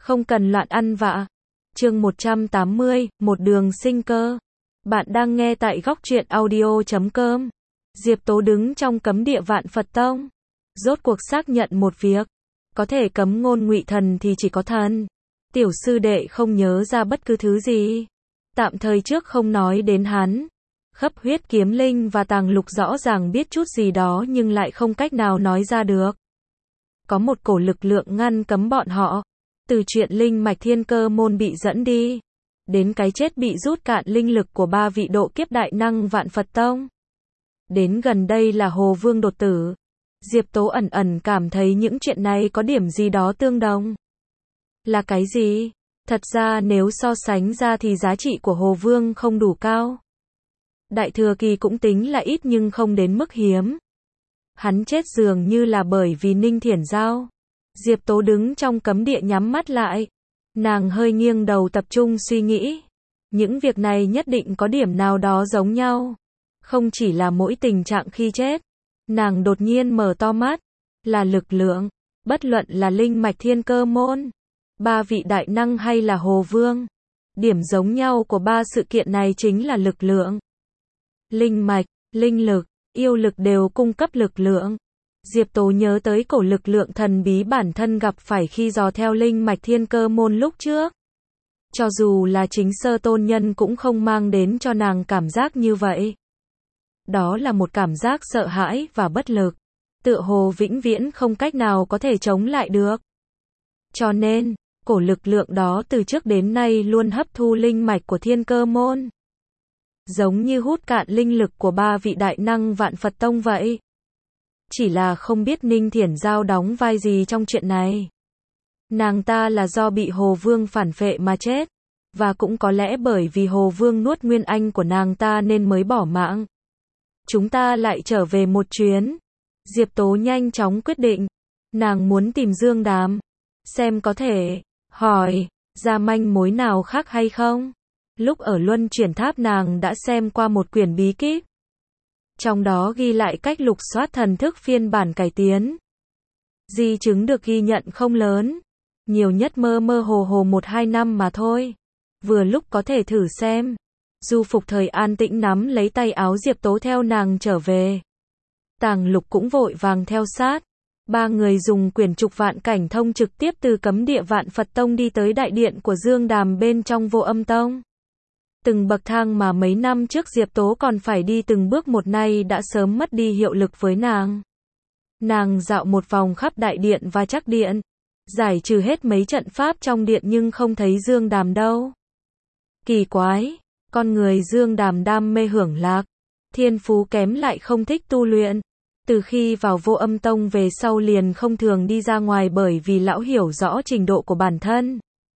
Không cần loạn ăn vạ. Chương 180, một đường sinh cơ. Bạn đang nghe tại góc truyện audio.com. Diệp Tố đứng trong cấm địa Vạn Phật Tông. Rốt cuộc xác nhận một việc. Có thể cấm ngôn ngụy thần thì chỉ có thần. Tiểu sư đệ không nhớ ra bất cứ thứ gì. Tạm thời trước không nói đến hắn. Khắp huyết kiếm linh và tàng lục rõ ràng biết chút gì đó nhưng lại không cách nào nói ra được. Có một cổ lực lượng ngăn cấm bọn họ. Từ chuyện linh mạch thiên cơ môn bị dẫn đi, đến cái chết bị rút cạn linh lực của 3 vị độ kiếp đại năng Vạn Phật Tông. Đến gần đây là Hồ Vương đột tử. Diệp Tố ẩn ẩn cảm thấy những chuyện này có điểm gì đó tương đồng. Là cái gì? Thật ra nếu so sánh ra thì giá trị của Hồ Vương không đủ cao. Đại thừa kỳ cũng tính là ít nhưng không đến mức hiếm. Hắn chết dường như là bởi vì Ninh Thiển Giao. Diệp Tố đứng trong cấm địa nhắm mắt lại. Nàng hơi nghiêng đầu tập trung suy nghĩ. Những việc này nhất định có điểm nào đó giống nhau. Không chỉ là mỗi tình trạng khi chết. Nàng đột nhiên mở to mắt. Là lực lượng. Bất luận là linh mạch thiên cơ môn, 3 vị đại năng hay là Hồ Vương. Điểm giống nhau của 3 sự kiện này chính là lực lượng. Linh mạch, linh lực, yêu lực đều cung cấp lực lượng. Diệp Tố nhớ tới cổ lực lượng thần bí bản thân gặp phải khi dò theo linh mạch thiên cơ môn lúc trước. Cho dù là chính Sơ Tôn Nhân cũng không mang đến cho nàng cảm giác như vậy. Đó là một cảm giác sợ hãi và bất lực. Tựa hồ vĩnh viễn không cách nào có thể chống lại được. Cho nên, cổ lực lượng đó từ trước đến nay luôn hấp thu linh mạch của thiên cơ môn. Giống như hút cạn linh lực của 3 vị đại năng Vạn Phật Tông vậy. Chỉ là không biết Ninh Thiển Giao đóng vai gì trong chuyện này. Nàng ta là do bị Hồ Vương phản phệ mà chết. Và cũng có lẽ bởi vì Hồ Vương nuốt nguyên anh của nàng ta nên mới bỏ mạng. Chúng ta lại trở về một chuyến. Diệp Tố nhanh chóng quyết định. Nàng muốn tìm Dương Đàm. Xem có thể hỏi ra manh mối nào khác hay không. Lúc ở Luân Chuyển Tháp nàng đã xem qua một quyển bí kíp. Trong đó ghi lại cách lục soát thần thức phiên bản cải tiến. Di chứng được ghi nhận không lớn. Nhiều nhất mơ mơ hồ hồ 1-2 năm mà thôi. Vừa lúc có thể thử xem. Du Phục Thời an tĩnh nắm lấy tay áo Diệp Tố theo nàng trở về. Tàng Lục cũng vội vàng theo sát. 3 người dùng quyển trục vạn cảnh thông trực tiếp từ cấm địa Vạn Phật Tông đi tới đại điện của Dương Đàm bên trong Vô Âm Tông. Từng bậc thang mà mấy năm trước Diệp Tố còn phải đi từng bước một nay đã sớm mất đi hiệu lực với nàng. Nàng dạo một vòng khắp đại điện và chắc điện. Giải trừ hết mấy trận pháp trong điện nhưng không thấy Dương Đàm đâu. Kỳ quái, con người Dương Đàm đam mê hưởng lạc. Thiên phú kém lại không thích tu luyện. Từ khi vào Vô Âm Tông về sau liền không thường đi ra ngoài bởi vì lão hiểu rõ trình độ của bản thân.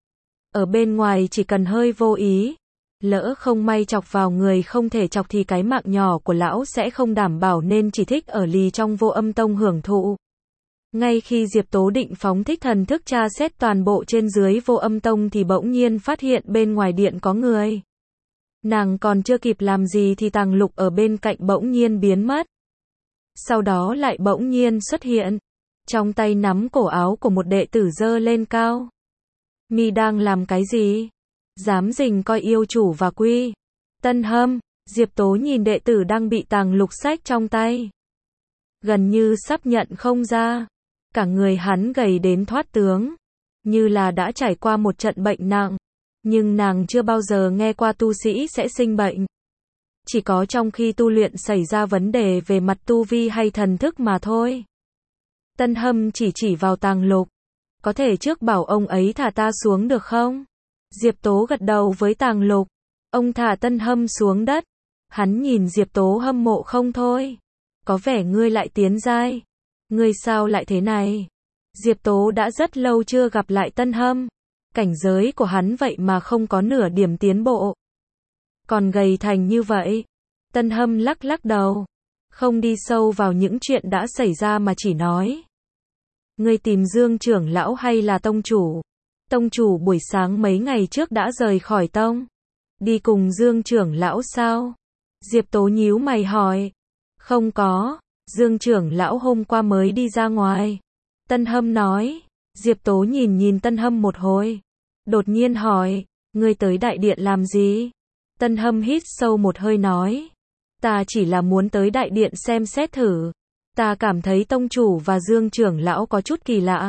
Ở bên ngoài chỉ cần hơi vô ý. Lỡ không may chọc vào người không thể chọc thì cái mạng nhỏ của lão sẽ không đảm bảo nên chỉ thích ở lì trong Vô Âm Tông hưởng thụ. Ngay khi Diệp Tố định phóng thích thần thức tra xét toàn bộ trên dưới Vô Âm Tông thì bỗng nhiên phát hiện bên ngoài điện có người. Nàng còn chưa kịp làm gì thì Tàng Lục ở bên cạnh bỗng nhiên biến mất. Sau đó lại bỗng nhiên xuất hiện. Trong tay nắm cổ áo của một đệ tử giơ lên cao. Mi đang làm cái gì? Dám rình coi yêu chủ và quy. Tân Hâm, Diệp Tố nhìn đệ tử đang bị Tàng Lục xách trong tay. Gần như sắp nhận không ra. Cả người hắn gầy đến thoát tướng. Như là đã trải qua một trận bệnh nặng. Nhưng nàng chưa bao giờ nghe qua tu sĩ sẽ sinh bệnh. Chỉ có trong khi tu luyện xảy ra vấn đề về mặt tu vi hay thần thức mà thôi. Tân Hâm chỉ vào Tàng Lục. Có thể trước bảo ông ấy thả ta xuống được không? Diệp Tố gật đầu với Tàng Lục. Ông thả Tân Hâm xuống đất. Hắn nhìn Diệp Tố hâm mộ không thôi. Có vẻ ngươi lại tiến giai. Ngươi sao lại thế này? Diệp Tố đã rất lâu chưa gặp lại Tân Hâm. Cảnh giới của hắn vậy mà không có nửa điểm tiến bộ. Còn gầy thành như vậy. Tân Hâm lắc đầu. Không đi sâu vào những chuyện đã xảy ra mà chỉ nói. Ngươi tìm Dương trưởng lão hay là tông chủ? Tông chủ buổi sáng mấy ngày trước đã rời khỏi tông. Đi cùng Dương trưởng lão sao? Diệp Tố nhíu mày hỏi. Không có. Dương trưởng lão hôm qua mới đi ra ngoài. Tân Hâm nói. Diệp Tố nhìn nhìn Tân Hâm một hồi. Đột nhiên hỏi, ngươi tới đại điện làm gì? Tân Hâm hít sâu một hơi nói. Ta chỉ là muốn tới đại điện xem xét thử. Ta cảm thấy tông chủ và Dương trưởng lão có chút kỳ lạ.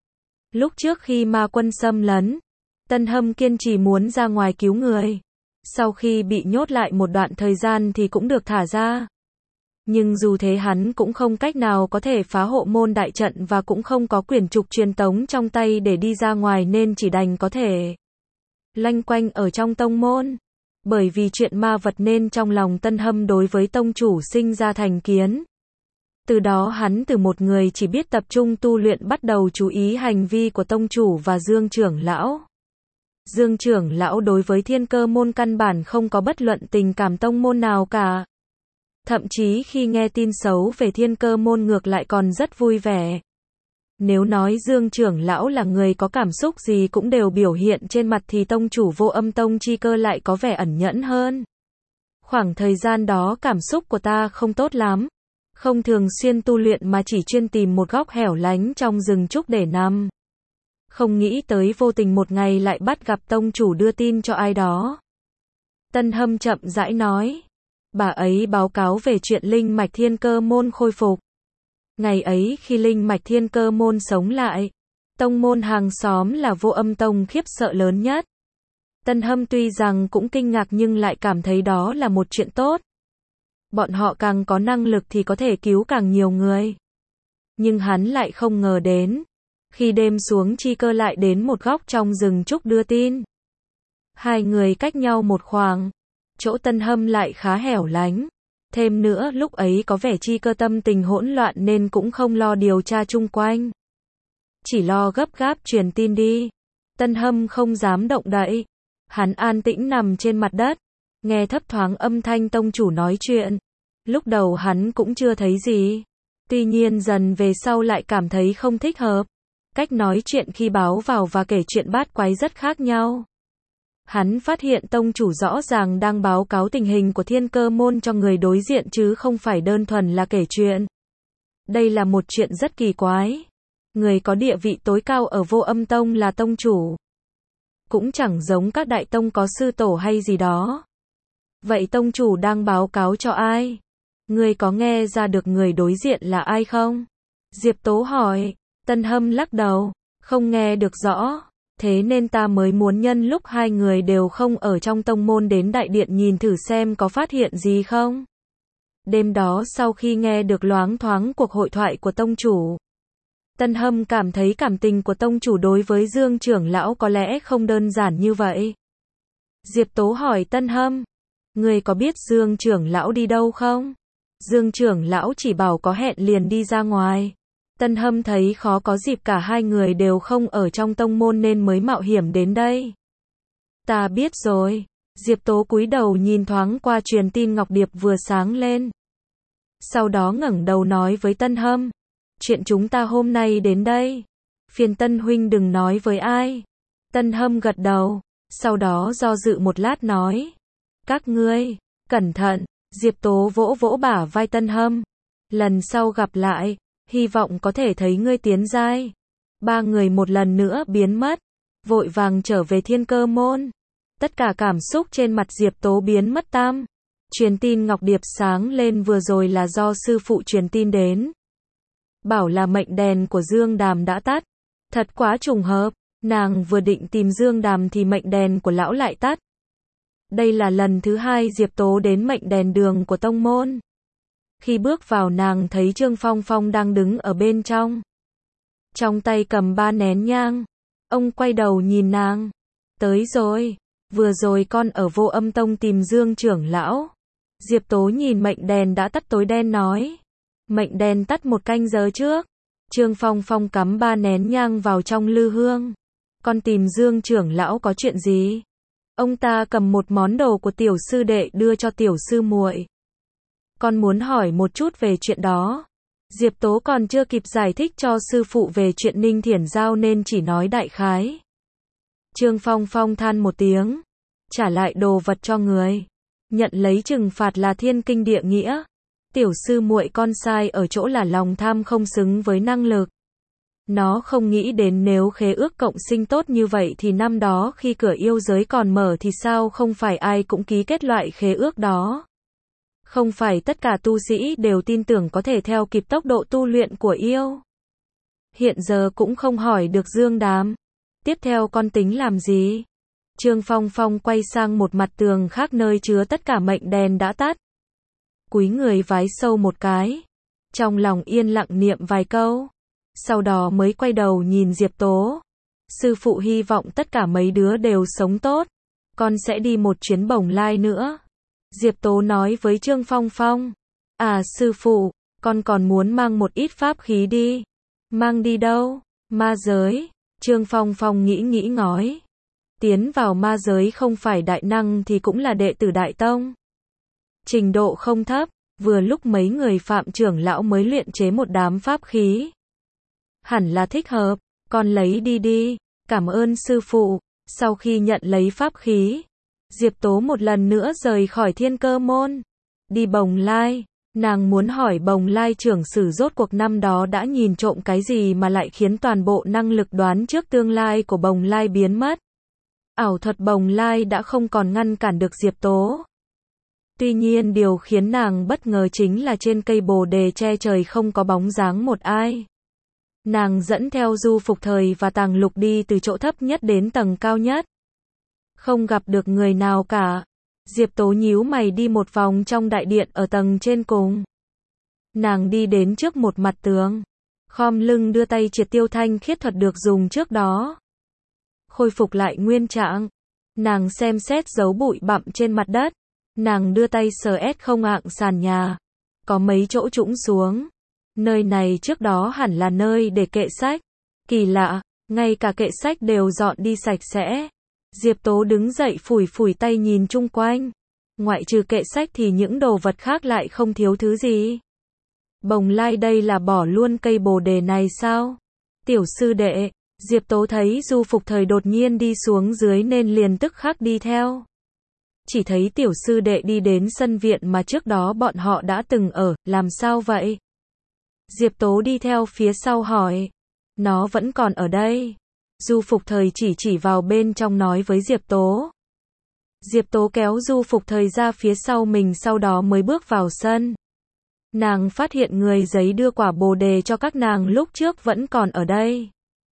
Lúc trước khi ma quân xâm lấn, Tân Hâm kiên trì muốn ra ngoài cứu người. Sau khi bị nhốt lại một đoạn thời gian thì cũng được thả ra. Nhưng dù thế hắn cũng không cách nào có thể phá hộ môn đại trận và cũng không có quyển trục truyền tống trong tay để đi ra ngoài nên chỉ đành có thể loanh quanh ở trong tông môn. Bởi vì chuyện ma vật nên trong lòng Tân Hâm đối với tông chủ sinh ra thành kiến. Từ đó hắn từ một người chỉ biết tập trung tu luyện bắt đầu chú ý hành vi của tông chủ và Dương trưởng lão. Dương trưởng lão đối với Thiên Cơ môn căn bản không có bất luận tình cảm tông môn nào cả. Thậm chí khi nghe tin xấu về Thiên Cơ môn ngược lại còn rất vui vẻ. Nếu nói Dương trưởng lão là người có cảm xúc gì cũng đều biểu hiện trên mặt thì tông chủ Vô Âm Tông Chi Cơ lại có vẻ ẩn nhẫn hơn. Khoảng thời gian đó cảm xúc của ta không tốt lắm. Không thường xuyên tu luyện mà chỉ chuyên tìm một góc hẻo lánh trong rừng trúc để nằm. Không nghĩ tới vô tình một ngày lại bắt gặp tông chủ đưa tin cho ai đó. Tân Hâm chậm rãi nói. Bà ấy báo cáo về chuyện linh mạch Thiên Cơ môn khôi phục. Ngày ấy khi linh mạch Thiên Cơ môn sống lại, tông môn hàng xóm là Vô Âm Tông khiếp sợ lớn nhất. Tân Hâm tuy rằng cũng kinh ngạc nhưng lại cảm thấy đó là một chuyện tốt. Bọn họ càng có năng lực thì có thể cứu càng nhiều người. Nhưng hắn lại không ngờ đến. Khi đêm xuống Chi Cơ lại đến một góc trong rừng trúc đưa tin. Hai người cách nhau một khoảng. Chỗ Tân Hâm lại khá hẻo lánh. Thêm nữa lúc ấy có vẻ Chi Cơ tâm tình hỗn loạn nên cũng không lo điều tra chung quanh. Chỉ lo gấp gáp truyền tin đi. Tân Hâm không dám động đậy. Hắn an tĩnh nằm trên mặt đất. Nghe thấp thoáng âm thanh tông chủ nói chuyện. Lúc đầu hắn cũng chưa thấy gì. Tuy nhiên dần về sau lại cảm thấy không thích hợp. Cách nói chuyện khi báo vào và kể chuyện bát quái rất khác nhau. Hắn phát hiện tông chủ rõ ràng đang báo cáo tình hình của Thiên Cơ môn cho người đối diện chứ không phải đơn thuần là kể chuyện. Đây là một chuyện rất kỳ quái. Người có địa vị tối cao ở Vô Âm Tông là tông chủ. Cũng chẳng giống các đại tông có sư tổ hay gì đó. Vậy tông chủ đang báo cáo cho ai? Người có nghe ra được người đối diện là ai không? Diệp Tố hỏi. Tân Hâm lắc đầu. Không nghe được rõ. Thế nên ta mới muốn nhân lúc hai người đều không ở trong tông môn đến đại điện nhìn thử xem có phát hiện gì không. Đêm đó sau khi nghe được loáng thoáng cuộc hội thoại của tông chủ, Tân Hâm cảm thấy cảm tình của tông chủ đối với Dương trưởng lão có lẽ không đơn giản như vậy. Diệp Tố hỏi Tân Hâm, người có biết Dương trưởng lão đi đâu không? Dương trưởng lão chỉ bảo có hẹn liền đi ra ngoài. Tân Hâm thấy khó có dịp cả hai người đều không ở trong tông môn nên mới mạo hiểm đến đây. Ta biết rồi. Diệp Tố cúi đầu nhìn thoáng qua truyền tin ngọc điệp vừa sáng lên. Sau đó ngẩng đầu nói với Tân Hâm. Chuyện chúng ta hôm nay đến đây. Phiền Tân huynh đừng nói với ai. Tân Hâm gật đầu. Sau đó do dự một lát nói. Các ngươi, cẩn thận. Diệp Tố vỗ vỗ bả vai Tân Hâm. Lần sau gặp lại. Hy vọng có thể thấy ngươi tiến giai. Ba người một lần nữa biến mất. Vội vàng trở về Thiên Cơ môn. Tất cả cảm xúc trên mặt Diệp Tố biến mất tam. Truyền tin ngọc điệp sáng lên vừa rồi là do sư phụ truyền tin đến. Bảo là mệnh đèn của Dương Đàm đã tắt. Thật quá trùng hợp. Nàng vừa định tìm Dương Đàm thì mệnh đèn của lão lại tắt. Đây là lần thứ hai Diệp Tố đến mệnh đèn đường của tông môn. Khi bước vào nàng thấy Trương Phong Phong đang đứng ở bên trong. Trong tay cầm 3 nén nhang. Ông quay đầu nhìn nàng. Tới rồi. Vừa rồi con ở Vô Âm Tông tìm Dương trưởng lão. Diệp Tố nhìn mệnh đèn đã tắt tối đen nói. Mệnh đèn tắt 1 canh giờ trước. Trương Phong Phong cắm 3 nén nhang vào trong lư hương. Con tìm Dương trưởng lão có chuyện gì? Ông ta cầm một món đồ của tiểu sư đệ đưa cho tiểu sư muội. Con muốn hỏi một chút về chuyện đó. Diệp Tố còn chưa kịp giải thích cho sư phụ về chuyện Ninh Thiển Giao nên chỉ nói đại khái. Trương Phong Phong than một tiếng. Trả lại đồ vật cho người. Nhận lấy trừng phạt là thiên kinh địa nghĩa. Tiểu sư muội con sai ở chỗ là lòng tham không xứng với năng lực. Nó không nghĩ đến nếu khế ước cộng sinh tốt như vậy thì năm đó khi cửa yêu giới còn mở thì sao không phải ai cũng ký kết loại khế ước đó. Không phải tất cả tu sĩ đều tin tưởng có thể theo kịp tốc độ tu luyện của yêu. Hiện giờ cũng không hỏi được Dương Đàm. Tiếp theo con tính làm gì? Trương Phong Phong quay sang một mặt tường khác nơi chứa tất cả mệnh đèn đã tắt. Cúi người vái sâu một cái. Trong lòng yên lặng niệm vài câu. Sau đó mới quay đầu nhìn Diệp Tố. Sư phụ hy vọng tất cả mấy đứa đều sống tốt. Con sẽ đi một chuyến Bồng Lai nữa. Diệp Tố nói với Trương Phong Phong. À sư phụ, con còn muốn mang một ít pháp khí đi. Mang đi đâu? Ma giới. Trương Phong Phong nghĩ ngói. Tiến vào ma giới không phải đại năng thì cũng là đệ tử Đại Tông. Trình độ không thấp, vừa lúc mấy người Phạm trưởng lão mới luyện chế một đám pháp khí. Hẳn là thích hợp, con lấy đi đi, cảm ơn sư phụ. Sau khi nhận lấy pháp khí, Diệp Tố một lần nữa rời khỏi Thiên Cơ môn. Đi Bồng Lai, nàng muốn hỏi Bồng Lai trưởng sử rốt cuộc năm đó đã nhìn trộm cái gì mà lại khiến toàn bộ năng lực đoán trước tương lai của Bồng Lai biến mất. Ảo thuật Bồng Lai đã không còn ngăn cản được Diệp Tố. Tuy nhiên điều khiến nàng bất ngờ chính là trên cây bồ đề che trời không có bóng dáng một ai. Nàng dẫn theo Du Phục Thời và Tàng Lục đi từ chỗ thấp nhất đến tầng cao nhất. Không gặp được người nào cả. Diệp Tố nhíu mày đi một vòng trong đại điện ở tầng trên cùng. Nàng đi đến trước một mặt tường. Khom lưng đưa tay triệt tiêu thanh khiết thuật được dùng trước đó. Khôi phục lại nguyên trạng. Nàng xem xét dấu bụi bặm trên mặt đất. Nàng đưa tay sờ không ạng sàn nhà. Có mấy chỗ trũng xuống. Nơi này trước đó hẳn là nơi để kệ sách. Kỳ lạ, ngay cả kệ sách đều dọn đi sạch sẽ. Diệp Tố đứng dậy phủi tay nhìn chung quanh. Ngoại trừ kệ sách thì những đồ vật khác lại không thiếu thứ gì. Bồng Lai đây là bỏ luôn cây bồ đề này sao? Tiểu sư đệ, Diệp Tố thấy Du Phục Thời đột nhiên đi xuống dưới nên liền tức khắc đi theo. Chỉ thấy tiểu sư đệ đi đến sân viện mà trước đó bọn họ đã từng ở, làm sao vậy? Diệp Tố đi theo phía sau hỏi. Nó vẫn còn ở đây. Du Phục Thời chỉ vào bên trong nói với Diệp Tố. Diệp Tố kéo Du Phục Thời ra phía sau mình sau đó mới bước vào sân. Nàng phát hiện người giấy đưa quả bồ đề cho các nàng lúc trước vẫn còn ở đây.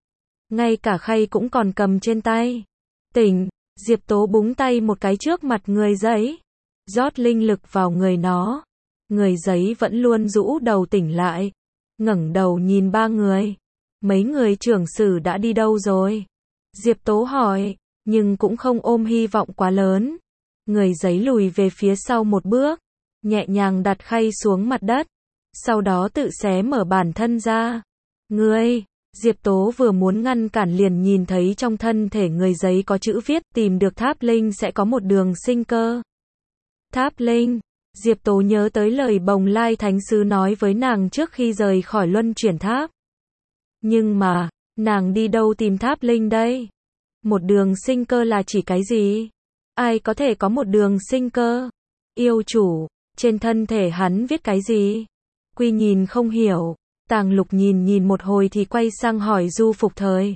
Ngay cả khay cũng còn cầm trên tay. Tỉnh, Diệp Tố búng tay một cái trước mặt người giấy. Rót linh lực vào người nó. Người giấy vẫn luôn rũ đầu tỉnh lại. Ngẩng đầu nhìn ba người. Mấy người trưởng sử đã đi đâu rồi? Diệp Tố hỏi, nhưng cũng không ôm hy vọng quá lớn. Người giấy lùi về phía sau một bước, nhẹ nhàng đặt khay xuống mặt đất, sau đó tự xé mở bản thân ra. Ngươi, Diệp Tố vừa muốn ngăn cản liền nhìn thấy trong thân thể người giấy có chữ viết tìm được tháp linh sẽ có một đường sinh cơ. Tháp linh, Diệp Tố nhớ tới lời Bồng Lai Thánh Sứ nói với nàng trước khi rời khỏi luân chuyển tháp. Nhưng mà, nàng đi đâu tìm tháp linh đây? Một đường sinh cơ là chỉ cái gì? Ai có thể có một đường sinh cơ? Yêu chủ, trên thân thể hắn viết cái gì? Quy nhìn không hiểu, Tàng Lục nhìn một hồi thì quay sang hỏi Du Phục Thời.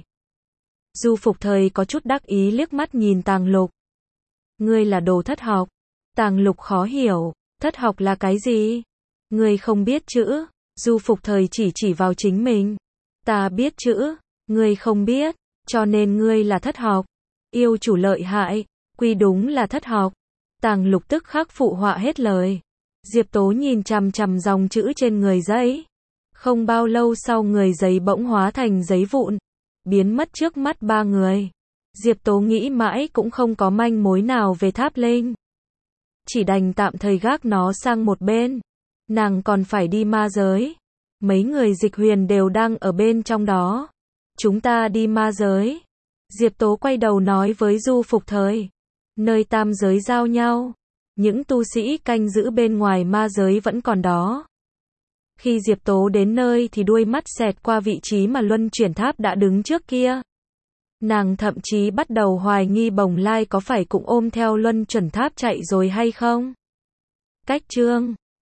Du Phục Thời có chút đắc ý liếc mắt nhìn Tàng Lục. Ngươi là đồ thất học. Tàng Lục khó hiểu, thất học là cái gì? Ngươi không biết chữ. Du Phục Thời chỉ vào chính mình. Ta biết chữ, ngươi không biết, cho nên ngươi là thất học. Yêu chủ lợi hại, Quy đúng là thất học. Tàng Lục tức khắc phụ họa hết lời. Diệp Tố nhìn chằm chằm dòng chữ trên người giấy. Không bao lâu sau người giấy bỗng hóa thành giấy vụn, biến mất trước mắt ba người. Diệp Tố nghĩ mãi cũng không có manh mối nào về tháp linh. Chỉ đành tạm thời gác nó sang một bên. Nàng còn phải đi ma giới. Mấy người Dịch Huyền đều đang ở bên trong đó. Chúng ta đi ma giới. Diệp Tố quay đầu nói với Du Phục Thời. Nơi tam giới giao nhau. Những tu sĩ canh giữ bên ngoài ma giới vẫn còn đó. Khi Diệp Tố đến nơi thì đuôi mắt xẹt qua vị trí mà luân chuyển tháp đã đứng trước kia. Nàng thậm chí bắt đầu hoài nghi Bồng Lai có phải cũng ôm theo luân chuyển tháp chạy rồi hay không? Cách chương